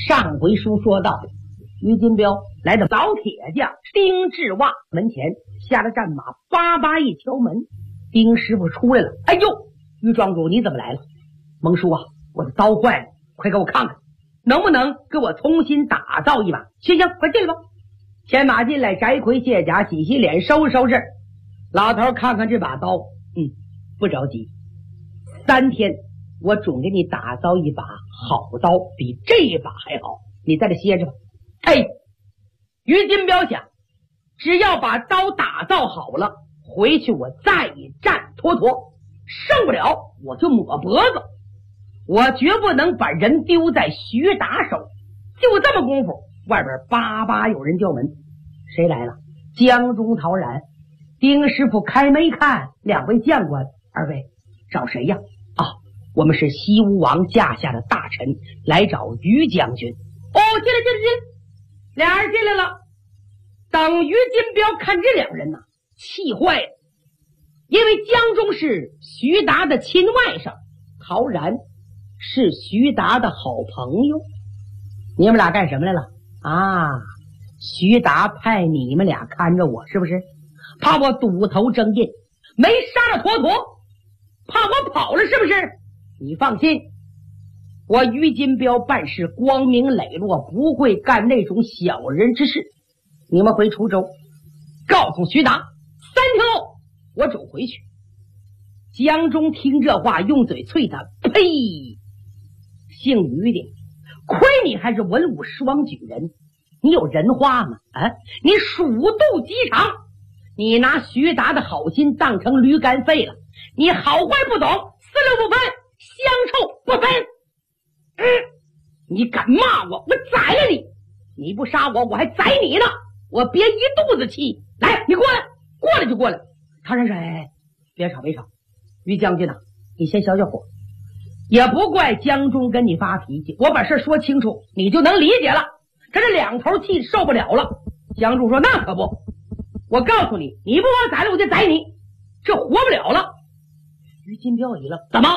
上回书说到，于金彪来到老铁匠丁志旺门前，下了战马，叭叭一敲门，丁师傅出来了。哎呦，于庄主你怎么来了？蒙叔啊，我的刀坏了，快给我看看，能不能给我重新打造一把？行，快进来吧。牵马进来，翟魁卸甲，洗洗脸，收拾收拾。老头看看这把刀，不着急，3天我准给你打造一把好刀，比这把还好，你在这歇着吧。于金彪想，只要把刀打造好了，回去我再战妥妥，胜不了我就抹脖子，我绝不能把人丢在徐达手。就这么功夫，外边叭叭有人叫门，谁来了？江中陶然。丁师傅开门一看，2位将官，二位找谁呀？我们是西吴王驾下的大臣，来找于将军。进来，俩人进来了。等于金彪看这2人气坏了，因为江中是徐达的亲外甥，陶然是徐达的好朋友。你们俩干什么来了？徐达派你们俩看着我，是不是？怕我堵头争印，没杀了妥妥，怕我跑了，是不是？你放心，我于金彪办事光明磊落，不会干那种小人之事。你们回滁州告诉徐达，3天后我准回去。江中听这话，用嘴啐他，呸！姓于的，亏你还是文武双举人，你有人话吗？你鼠肚鸡肠，你拿徐达的好心当成驴肝肺了，你好坏不懂，4六不分，香臭不分。你敢骂我，我宰了你！你不杀我，我还宰你呢！我憋一肚子气。来，你过来就过来。唐山水，别吵。于将军你先消消火。也不怪江中跟你发脾气，我把事说清楚，你就能理解了。这2头气受不了了。江中说：“那可不，我告诉你，你不把我宰了，我就宰你，这活不了了。”于金彪一愣：“怎么？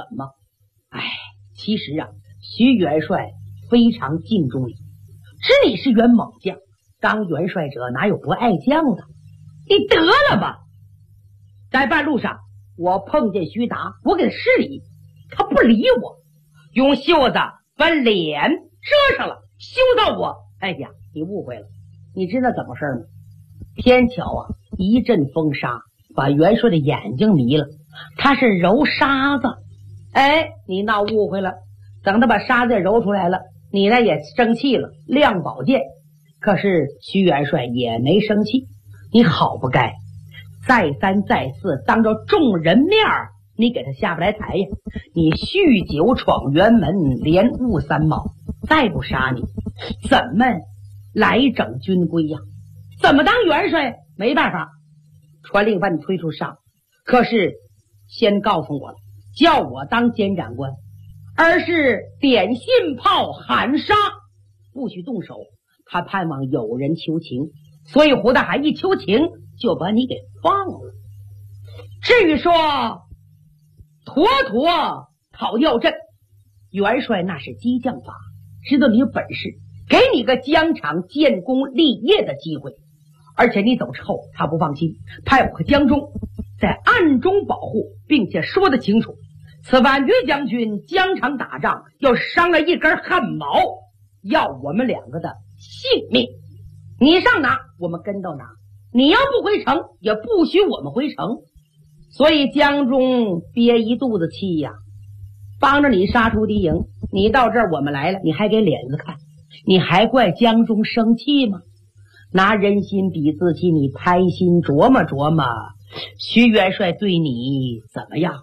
其实徐元帅非常敬重你，知你是员猛将，当元帅者哪有不爱将的？你得了吧！”在半路上，我碰见徐达，我给他施礼，他不理我，用袖子把脸遮上了，羞到我。你误会了，你知道怎么事吗？偏巧一阵风沙把元帅的眼睛迷了，他是揉沙子。你闹误会了，等他把沙子揉出来了，你呢也生气了，亮宝剑。可是徐元帅也没生气，你好不该，再3再4当着众人面你给他下不来台呀！你酗酒闯辕门，连误3毛，再不杀你，怎么来整军规呀？怎么当元帅？没办法，传令把你推出上。可是先告诉我了，叫我当监斩官，而是点信炮喊杀，不许动手。他盼望有人求情，所以胡大海一求情就把你给放了。至于说妥妥讨要朕，元帅那是激将法，知道你有本事，给你个疆场建功立业的机会。而且你走之后他不放心，派我和江中在暗中保护，并且说得清楚，此番于将军疆场打仗要伤了一根汗毛，要我们2个的性命。你上哪我们跟到哪，你要不回城也不许我们回城。所以江中憋一肚子气呀，帮着你杀出敌营，你到这儿我们来了，你还给脸子看，你还怪江中生气吗？拿人心比自己，你拍心琢磨琢磨，徐元帅对你怎么样？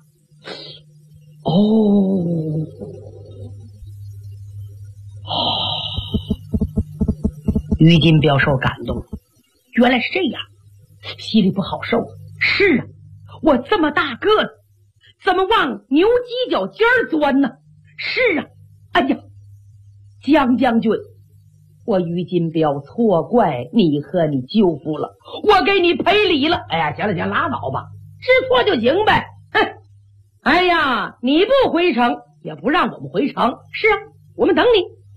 于金彪受感动了，原来是这样，心里不好受。是我这么大个子，怎么往牛犄角尖钻呢？是江将军，我于金彪错怪你和你舅父了，我给你赔礼了。行了，拉倒吧，知错就行呗。你不回城也不让我们回城。是我们等你。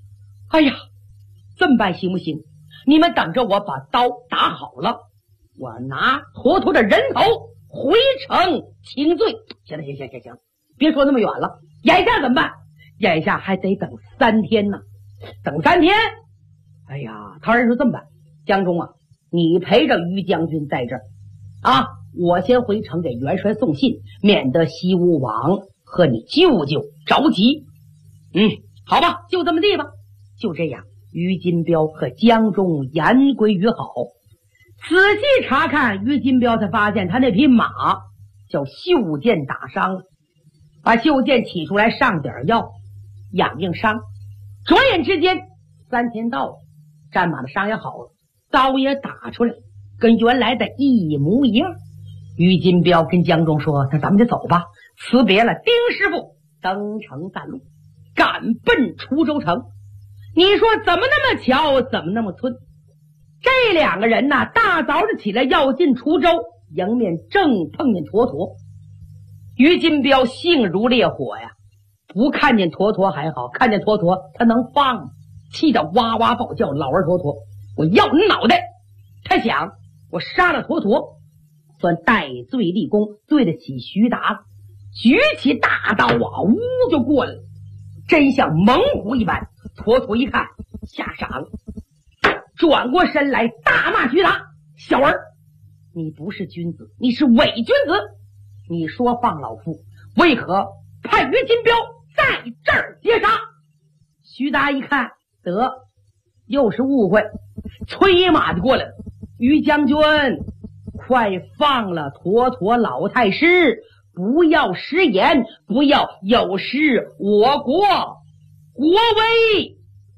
哎呀，这么办行不行？你们等着我把刀打好了，我拿坨坨的人头回城请罪。行，别说那么远了，眼下怎么办？眼下还得等3天呢。等3天？哎呀，唐人说这么办，江中啊，你陪着于将军在这儿啊，我先回城给元帅送信，免得西吴王和你舅舅着急。好吧，就这么地吧。就这样，于金彪和江中言归于好。仔细查看，于金彪才发现他那匹马叫袖箭打伤了，把袖箭取出来上点药养养伤。转眼之间3天到了，战马的伤也好了，刀也打出来，跟原来的一模一样。于金彪跟江中说：“那咱们就走吧。”辞别了丁师傅，登城散路，赶奔滁州城。你说怎么那么巧，怎么那么寸？这2个人呐，大早上起来要进滁州，迎面正碰见坨坨。于金彪性如烈火呀，不看见坨坨还好，看见坨坨他能放吗？气得哇哇暴叫：“老儿坨坨，我要你脑袋！”他想，我杀了坨坨，算戴罪立功，对得起徐达了。举起大刀啊，呜就过来了，真像猛虎一般。坨坨一看吓傻了，转过身来大骂徐达：“小儿，你不是君子，你是伪君子！你说放老夫，为何派于金彪在这儿接杀？”徐达一看，得又是误会，催马就过来了：“于将军，快放了坨坨老太师，不要食言，不要有失我国国威。”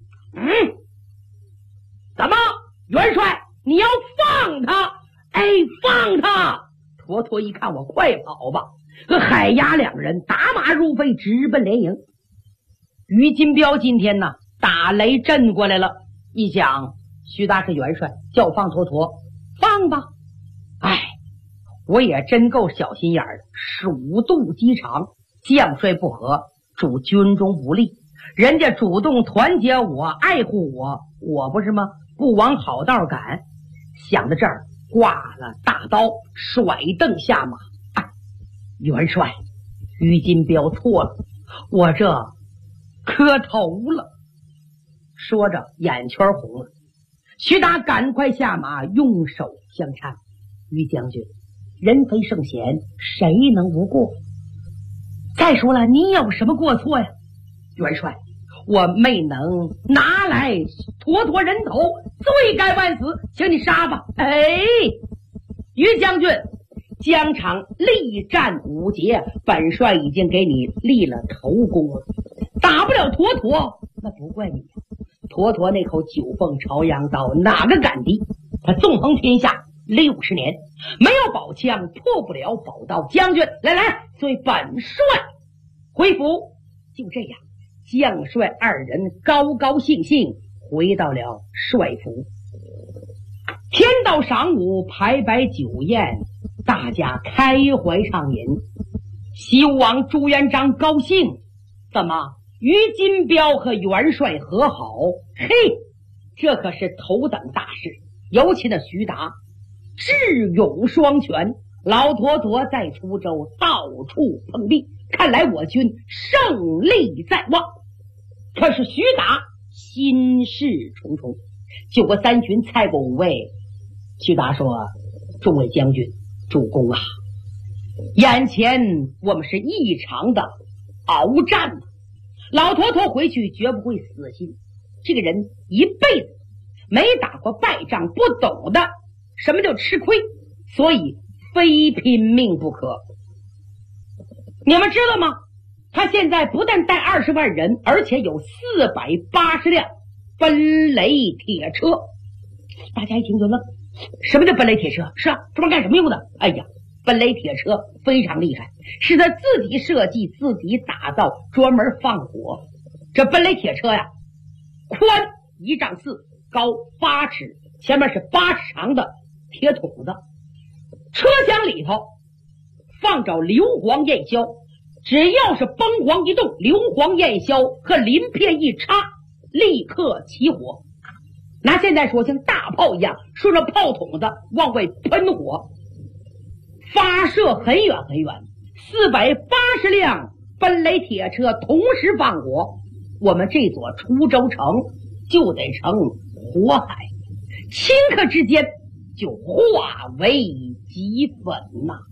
怎么，元帅你要放他？放他！坨坨一看，我快跑吧！和海牙2人打马如飞，直奔连营。于金彪今天呢，打雷震过来了，一想徐达是元帅，叫我放坨坨，放吧。我也真够小心眼的，鼠肚鸡肠，将帅不和，主军中不利，人家主动团结我，爱护我，我不是吗？不往好道赶。想到这儿，挂了大刀，甩凳下马。元帅，于金彪错了，我这磕头了。说着眼圈红了。徐达赶快下马，用手相搀：“于将军，人非圣贤，谁能无过？再说了，你有什么过错呀？”“元帅，我没能拿来坨坨人头，罪该万死，请你杀吧。”“于将军，疆场力战5节，本帅已经给你立了头功了，打不了坨坨，那不怪你。坨坨那口9凤朝阳刀，哪个敢敌？他纵横天下60年，没有宝枪，破不了宝刀。将军，来，随本帅回府。”就这样，将帅2人高高兴兴回到了帅府。天到晌午，排摆酒宴，大家开怀畅饮。西吴王朱元璋高兴，怎么于金彪和元帅和好？这可是头等大事。尤其那徐达智勇双全，老坨坨在滁州到处碰壁，看来我军胜利在望。可是徐达心事重重，9个3巡菜过5味。徐达说：“众位将军，主公啊，眼前我们是异常的鏖战，老坨坨回去绝不会死心。这个人一辈子没打过败仗，不懂的什么叫吃亏，所以非拼命不可。你们知道吗？他现在不但带20万人，而且有480辆奔雷铁车。”大家一听就愣，什么叫奔雷铁车？是啊，这玩意干什么用的？奔雷铁车非常厉害，是他自己设计、自己打造，专门放火。这奔雷铁车呀，宽1丈4，高8尺，前面是8尺长的铁筒子，车厢里头放着硫磺焰硝，只要是崩簧一动，硫磺焰硝和鳞片一插， 立刻起火。拿现在说像大炮一样，顺着炮筒子往外喷火，发射很远很远，480辆奔雷铁车同时放火，我们这座滁州城就得成火海，顷刻之间就化为齑粉呐！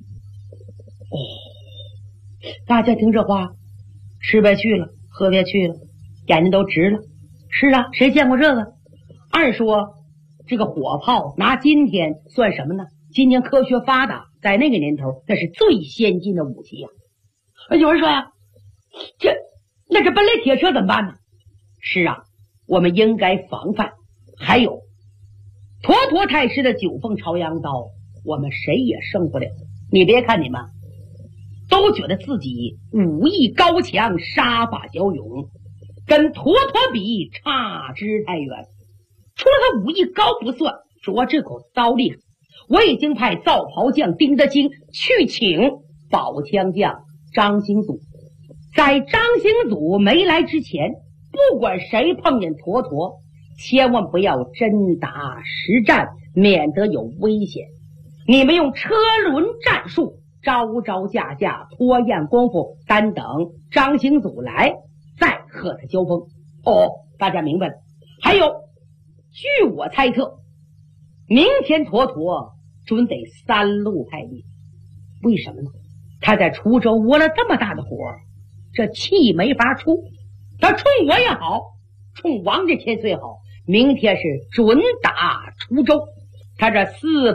大家听这话，吃不下去了，喝不下去了，眼睛都直了。是啊，谁见过这个？按说这个火炮拿今天算什么呢？今天科学发达，在那个年头那是最先进的武器呀。有人说呀，那这奔雷铁车怎么办呢？是啊，我们应该防范。还有妥妥太师的九凤朝阳刀，我们谁也胜不了。你别看你们都觉得自己武艺高强，杀法骁勇，跟妥妥比差之太远。除了他武艺高不算，主要这口刀厉害。我已经派造袍匠丁德清去请宝枪匠张兴祖，在张兴祖没来之前，不管谁碰见妥妥，千万不要真打实战，免得有危险。你们用车轮战术，招招架架，拖延功夫，单等张兴祖来，再和他交锋。大家明白了。还有，据我猜测，明天妥妥准得3路派兵。为什么呢？他在滁州窝了这么大的火，这气没法出。他冲我也好，冲王家千岁好，明天是准打滁州。他这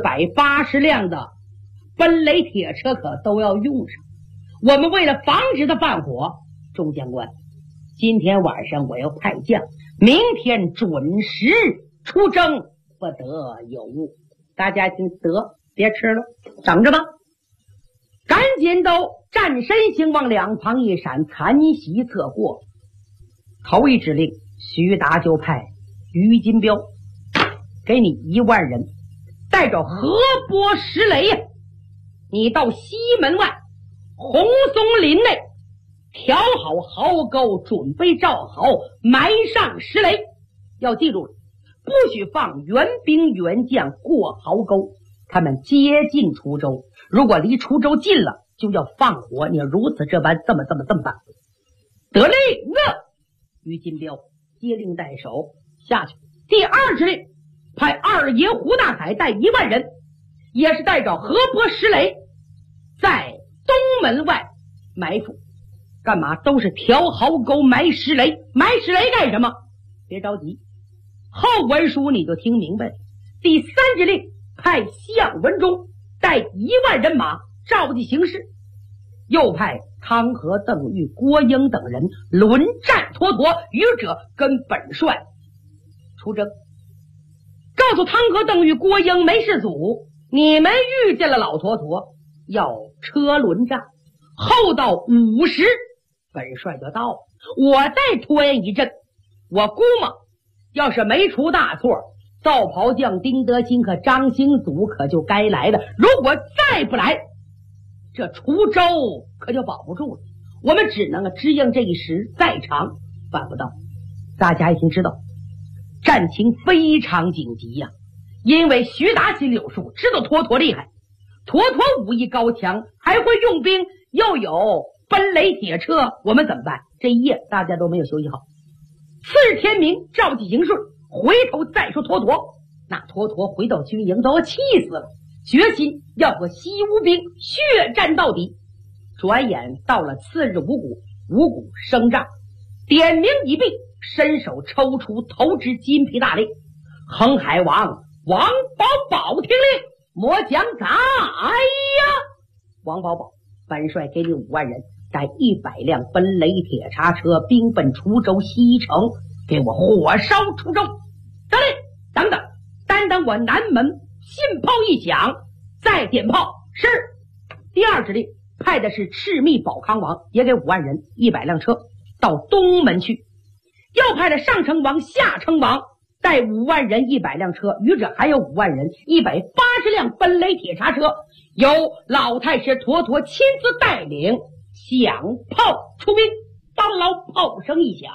480辆的奔雷铁车可都要用上。我们为了防止他放火，钟将官，今天晚上我要派将，明天准时出征，不得有误。大家听得，别吃了，等着吧。赶紧都站身形往两旁一闪，残席侧过。头一指令，徐达就派于金彪给你1万人，带着河波石雷呀，你到西门外红松林内调好壕沟，准备罩好，埋上石雷。要记住了，不许放援兵援将过壕沟，他们接近滁州，如果离滁州近了，就要放火。你如此这般，这么办。得令了。于金彪接令带手下去。第二指令，派二爷胡大海带1万人，也是带着河波石雷，在东门外埋伏。干嘛？都是调壕沟埋石雷。埋石雷干什么？别着急，后文书你就听明白了。第三指令，派项文忠带1万人马召集形势，又派汤和、邓玉、郭英等人轮战妥妥，愚者跟本帅出征。告诉汤和、邓玉、郭英没事祖，你们遇见了老妥妥，要车轮战，后到50本帅就到了。我再拖延一阵，我估摸要是没出大错，造袍匠丁德兴和张兴祖可就该来了。如果再不来，这滁州可就保不住了。我们只能支应这一时，再长办不到。大家已经知道战情非常紧急呀，因为徐达心里有数，知道妥妥厉害，妥妥武艺高强，还会用兵，又有奔雷铁车，我们怎么办？这一夜大家都没有休息好。次日天明，召集营顺，回头再说妥妥。那妥妥回到军营都要气死了，决心要和西吴兵血战到底。转眼到了次日五谷升帐，点名已毕，伸手抽出头支金皮大令，恒海王王保保听令，末将在呀。王保保，本帅给你5万人，带100辆奔雷铁叉车，兵奔滁州西城，给我火烧滁州。得令，等等，单等我南门信炮一响，再点炮。是。第二指令，派的是赤密保康王，也给5万人，100辆车到东门去。又派了上城王、下城王，带5万人，100辆车，余者还有5万人，180辆奔雷铁叉车，由老太师妥妥亲自带领，响炮出兵。当老炮声一响，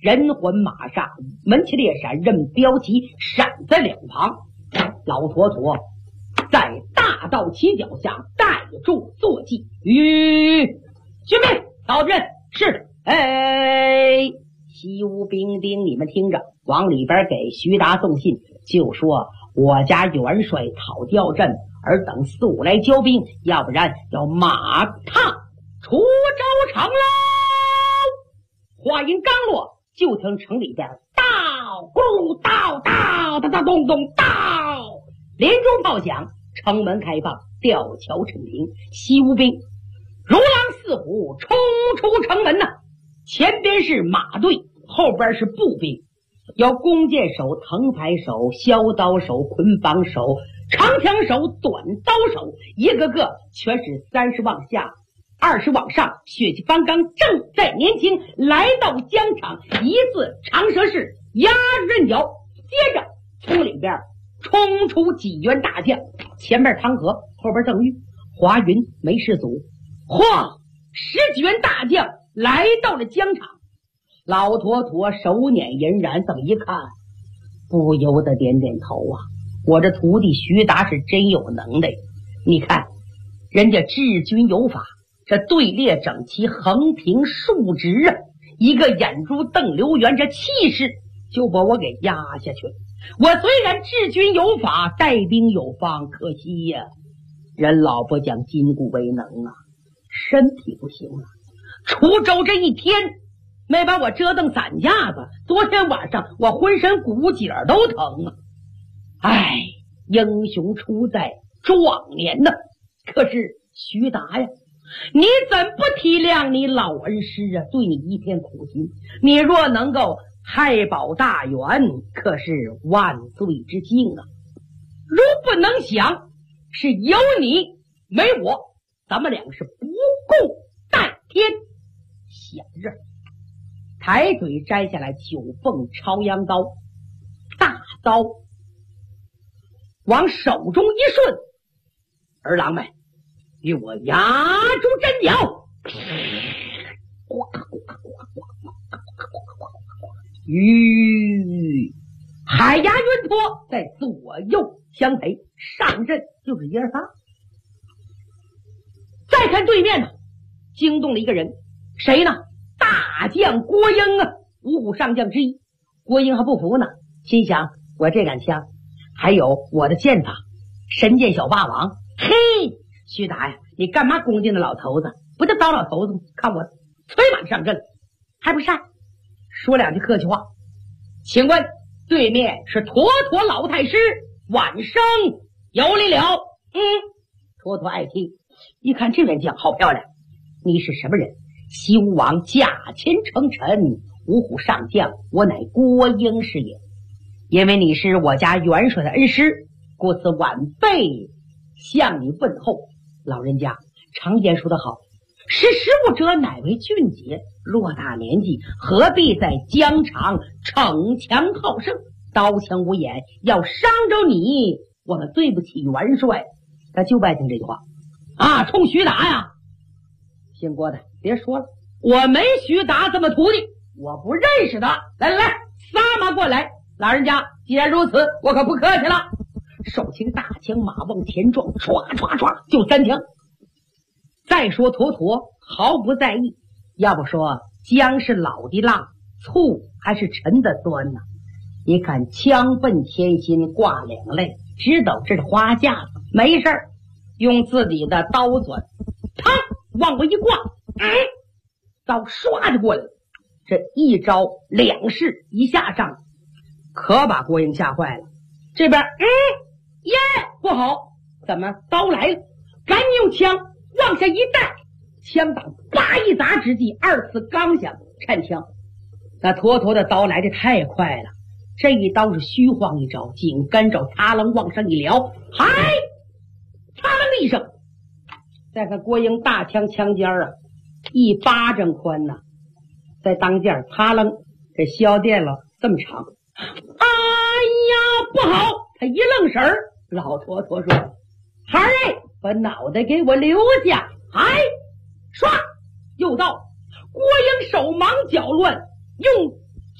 人魂马煞，门旗列闪，任标旗闪在两旁。老坨坨在大道旗脚下带住坐骑，军兵到阵。是。西吴兵丁，你们听着，往里边给徐达送信，就说我家元帅讨调阵，尔等4、5来交兵，要不然要马踏滁州城喽。话音刚落，就听城里边到咕到到哒哒咚咚到，连中炮响，城门开放，吊桥陈平，西吴兵如狼似虎冲出城门呐！前边是马队，后边是步兵，有弓箭手、藤牌手、削刀手、捆绑手、长枪手、短刀手，一个个全是30往下20往上，血气方刚，正在年轻。来到疆场，一字长蛇式压刃脚，接着从里边冲出几员大将，前面汤和，后边邓玉、华云、梅世祖，嚯，10几员大将来到了疆场。老坨坨手捻银髯，这么一看，不由得点点头啊！我这徒弟徐达是真有能耐。你看人家治军有法，这队列整齐，横平竖直啊，一个眼珠瞪溜圆，这气势就把我给压下去了。我虽然治军有法，带兵有方，可惜呀，人老不讲筋骨为能啊，身体不行了。滁州这一天没把我折腾散架子，昨天晚上我浑身骨节都疼啊！哎，英雄出在壮年呢。可是徐达呀，你怎不体谅你老恩师啊？对你一片苦心，你若能够太保大员，可是万岁之幸啊！如不能想，是有你没我，咱们俩是不共戴天。想着抬腿摘下来9凤朝阳刀，大刀往手中一顺，儿郎们与我压住阵脚。海牙云托在左右相陪，上阵就是爷仨。再看对面呢，惊动了一个人，谁呢？大将郭英啊，五虎上将之一。郭英还不服呢，心想我这杆枪还有我的剑法，神剑小霸王。嘿，徐达呀，你干嘛恭敬的老头子？不就糟老头子吗？看我催马上阵，还不善？说两句客气话。请问对面是妥妥老太师，晚生有礼了。妥妥爱听。一看这员将好漂亮，你是什么人？西吴王驾前称臣，五虎上将，我乃郭英是也。因为你是我家元帅的恩师，故此晚辈向你问候。老人家常言说得好，识时务者乃为俊杰，偌大年纪何必在疆场逞强好胜，刀枪无眼，要伤着你，我们对不起元帅。他就爱听这句话啊，冲徐达呀，姓郭的别说了，我没徐达这么徒弟，我不认识他。来来来，撒马过来。老人家既然如此，我可不客气了。手擎大枪，马往前撞，唰唰唰就3枪。再说妥妥毫不在意，要不说姜是老的辣，醋还是沉的酸呢。一看枪奔天心，挂2泪，知道这是花架子，没事儿，用自己的刀钻，他往我一挂，刀唰就过来了。这一招2式一下上，可把郭英吓坏了。这边耶，不好，怎么刀来了？赶紧用枪往下一带，枪挡叭一砸之际，2次刚响，颤枪。那妥妥的刀来得太快了，这一刀是虚晃一招，紧跟着擦楞往上一撩，嗨，擦楞一声。再看郭英大枪枪尖啊，1巴掌宽呐，在当间擦楞这削电了这么长。哎呀，不好！他一愣神儿，老坨坨说：“孩儿哎，把脑袋给我留下！”哎，唰，又到郭英手忙脚乱，用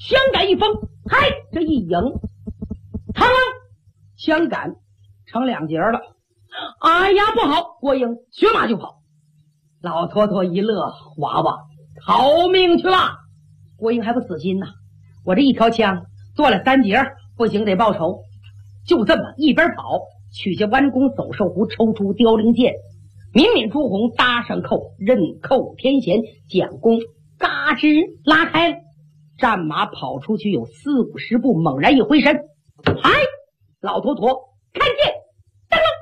枪杆一封，嗨，这一迎，嘡，枪杆成两截了。哎呀，不好！郭英学马就跑。老坨坨一乐，娃娃逃命去吧！郭英还不死心呢，我这一条枪做了3节，不行得报仇。就这么一边跑，取下弯弓走兽弧，抽出凋零剑，抿抿朱红，搭上扣，刃扣天弦，将弓嘎吱拉开了。战马跑出去有40-50步，猛然一回身，嗨，老坨坨看剑，当啷，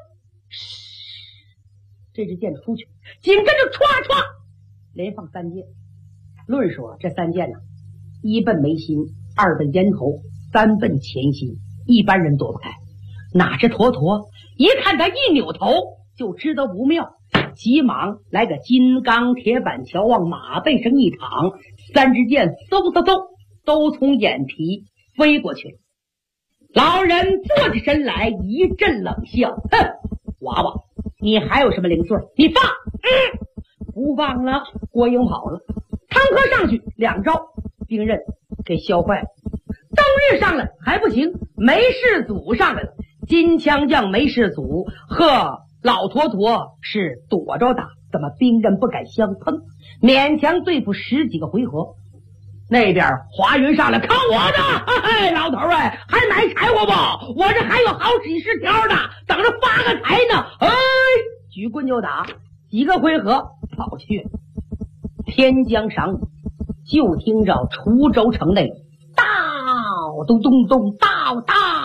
这支箭出去，紧跟着歘歘连放3箭。论说这3箭呢，一奔眉心，二奔咽头，三奔前心，一般人躲不开。哪知坨坨一看他一扭头就知道不妙，急忙来个金刚铁板桥，往马背上一躺，3支箭嗖嗖嗖都从眼皮飞过去了。老人坐起身来一阵冷笑，哼，娃娃你还有什么零碎你放？不放了。郭英跑了，汤喝上去2招，兵刃给削坏了。邓日上来还不行，梅世祖上来了。金枪将梅世祖和老坨坨是躲着打，怎么兵刃不敢相碰，勉强对付10几个回合。那边华云上来，看我的！嘿，老头哎，还买柴火不？我这还有好几十条呢，等着发个财呢！哎，举棍就打，几个回合跑去了。天将晌午，就听着滁州城内到咚咚咚到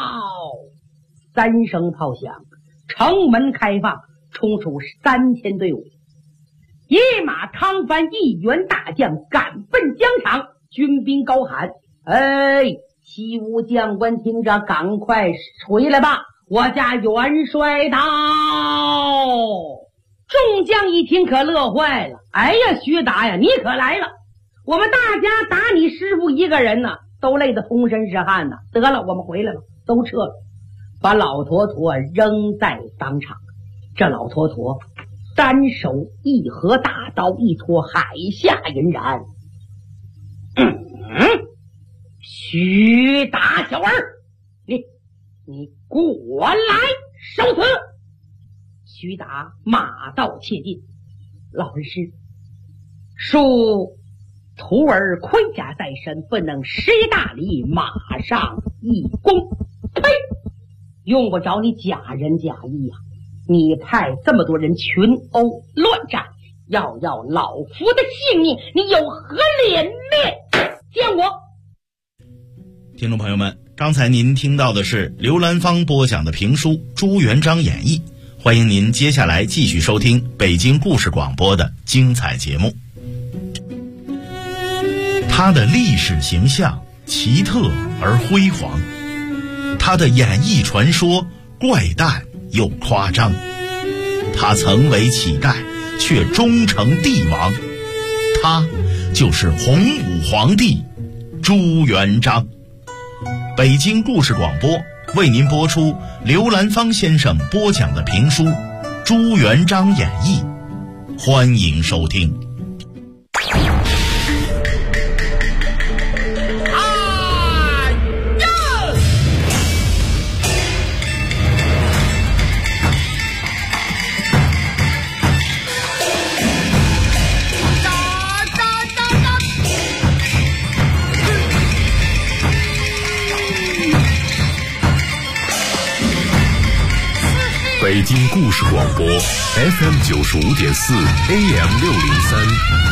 3声炮响，城门开放，冲出3000队伍，一马汤帆一员大将赶奔疆场。军兵高喊：哎，西吴将官听着，赶快回来吧，我家元帅到！众将一听可乐坏了，哎呀，徐达呀，你可来了！我们大家打你师傅一个人呢，都累得浑身是汗呢。得了，我们回来了，都撤了，把老坨坨扔在当场。这老坨坨单手一合大刀，一托海下银然。徐达小儿，你过来受死！徐达马到切近，老恩师，恕徒儿盔甲在身，不能施大礼，马上一躬。呸！用不着你假仁假义呀！你派这么多人群殴乱战，要老夫的性命，你有何脸面见我？ 听众朋友们，刚才您听到的是刘兰芳播讲的评书《朱元璋演义》，欢迎您接下来继续收听北京故事广播的精彩节目。他的历史形象奇特而辉煌，他的演艺传说怪诞又夸张，他曾为乞丐却终成帝王，他就是洪武皇帝朱元璋。北京故事广播为您播出刘兰芳先生播讲的评书《朱元璋演义》，欢迎收听。 北京故事广播 FM95.4 AM603，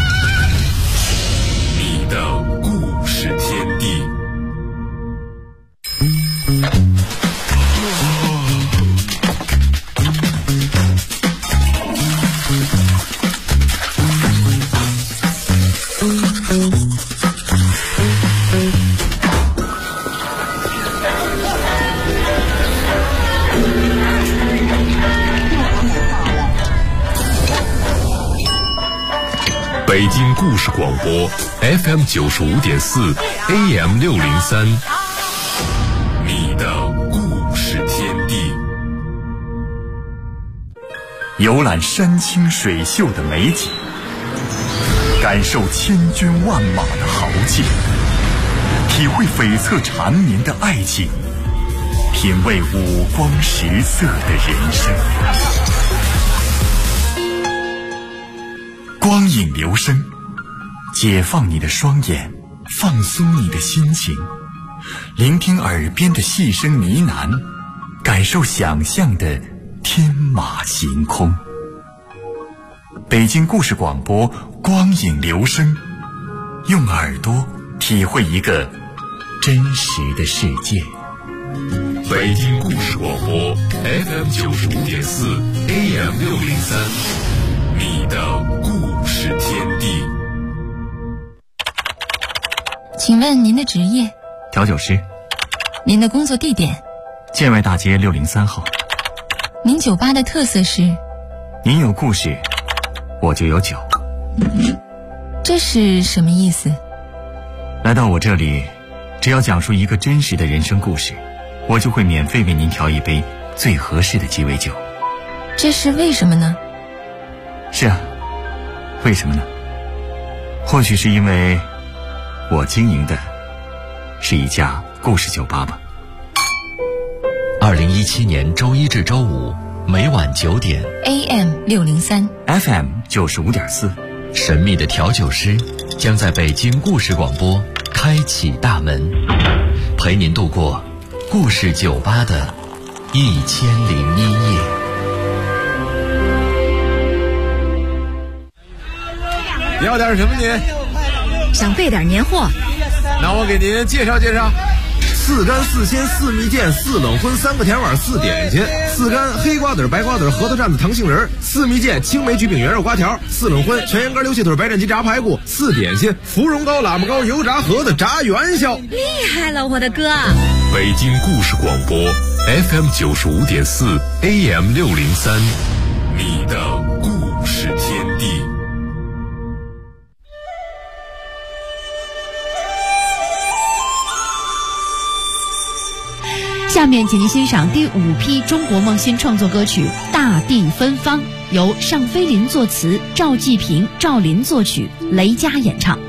你的故事天地。北京故事广播 FM95.4 AM603， 你的故事天地。 游览山清水秀的美景，感受千军万马的豪劲， 体会悱恻缠绵的爱情，品味五光十色的人生。光影留声，解放你的双眼，放松你的心情，聆听耳边的细声呢喃，感受想象的天马行空。北京故事广播，光影留声，用耳朵体会一个真实的世界。 北京故事广播 FM 95.4 AM 603，你的故事天地。 请问您的职业？ 调酒师。 您的工作地点？ 建外大街603号。 您酒吧的特色是？ 您有故事，我就有酒。 这是什么意思？ 来到我这里，只要讲述一个真实的人生故事，我就会免费为您调一杯最合适的鸡尾酒。 这是为什么呢？ 是啊，为什么呢？或许是因为我经营的是一家故事酒吧吧。 2017年周一至周五每晚9点 AM 603 FM 95.4， 神秘的调酒师将在北京故事广播开启大门，陪您度过故事酒吧的1001夜。 你要点什么您？ 想备点年货。 那我给您介绍介绍。4干4鲜4蜜饯4冷荤3个甜碗4点心，4干黑瓜子白瓜子核桃蘸子糖杏仁，4蜜饯青梅焗饼圆肉瓜条，4冷荤全羊肝溜蟹腿白斩鸡炸排骨，4点心芙蓉糕喇嘛糕油炸盒子炸元宵。 厉害了，我的哥！ 北京故事广播 FM 95.4 AM 603，你的故事天地。 下面请您欣赏第5批中国梦新创作歌曲《大地芬芳》，由尚飞林作词，赵继平、赵林作曲，雷佳演唱。